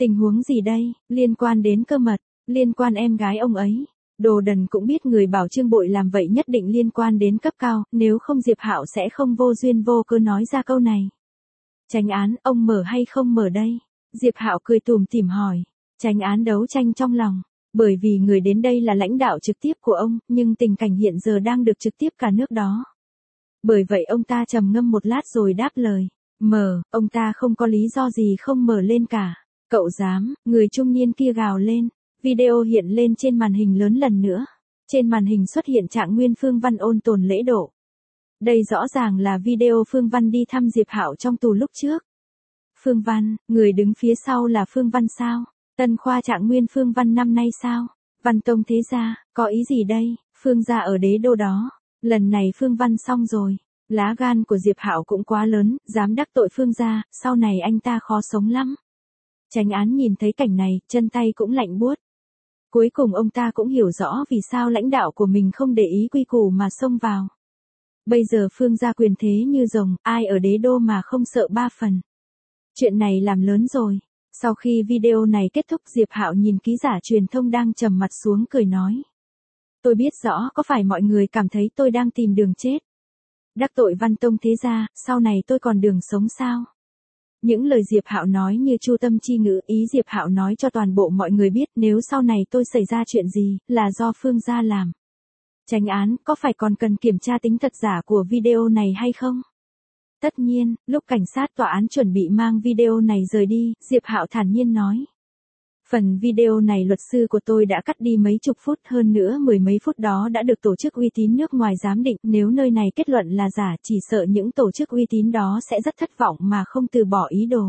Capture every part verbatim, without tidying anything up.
Tình huống gì đây, liên quan đến cơ mật, liên quan em gái ông ấy. Đồ đần cũng biết người bảo Trương Bội làm vậy nhất định liên quan đến cấp cao, nếu không Diệp Hạo sẽ không vô duyên vô cớ nói ra câu này. Chánh án, ông mở hay không mở đây? Diệp Hạo cười tủm tỉm hỏi. Chánh án đấu tranh trong lòng, bởi vì người đến đây là lãnh đạo trực tiếp của ông, nhưng tình cảnh hiện giờ đang được trực tiếp cả nước đó. Bởi vậy ông ta trầm ngâm một lát rồi đáp lời. Mở, ông ta không có lý do gì không mở lên cả. Cậu dám, người trung niên kia gào lên. Video hiện lên trên màn hình lớn lần nữa. Trên màn hình xuất hiện trạng nguyên Phương Văn ôn tồn lễ độ. Đây rõ ràng là video Phương Văn đi thăm Diệp Hạo trong tù lúc trước. Phương Văn, người đứng phía sau là Phương Văn sao? Tân khoa trạng nguyên Phương Văn năm nay sao? Văn Tông thế gia, có ý gì đây? Phương gia ở đế đô đó. Lần này Phương Văn xong rồi. Lá gan của Diệp Hạo cũng quá lớn, dám đắc tội Phương gia, sau này anh ta khó sống lắm. Chánh án nhìn thấy cảnh này, chân tay cũng lạnh buốt. Cuối cùng ông ta cũng hiểu rõ vì sao lãnh đạo của mình không để ý quy củ mà xông vào. Bây giờ Phương gia quyền thế như rồng, ai ở đế đô mà không sợ ba phần. Chuyện này làm lớn rồi. Sau khi video này kết thúc, Diệp Hạo nhìn ký giả truyền thông đang trầm mặt xuống cười nói. Tôi biết rõ có phải mọi người cảm thấy tôi đang tìm đường chết. Đắc tội Văn Tông thế gia, sau này tôi còn đường sống sao? Những lời Diệp Hạo nói như chu tâm chi ngữ, ý Diệp Hạo nói cho toàn bộ mọi người biết nếu sau này tôi xảy ra chuyện gì, là do Phương gia làm. Chánh án, có phải còn cần kiểm tra tính thật giả của video này hay không? Tất nhiên, lúc cảnh sát tòa án chuẩn bị mang video này rời đi, Diệp Hạo thản nhiên nói. Phần video này luật sư của tôi đã cắt đi mấy chục phút, hơn nữa mười mấy phút đó đã được tổ chức uy tín nước ngoài giám định, nếu nơi này kết luận là giả, chỉ sợ những tổ chức uy tín đó sẽ rất thất vọng mà không từ bỏ ý đồ.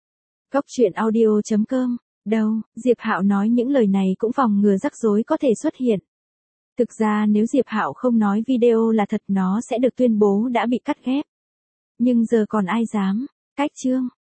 Góc truyện audio chấm com, đâu, Diệp Hạo nói những lời này cũng phòng ngừa rắc rối có thể xuất hiện. Thực ra nếu Diệp Hạo không nói video là thật nó sẽ được tuyên bố đã bị cắt ghép. Nhưng giờ còn ai dám, cách chương.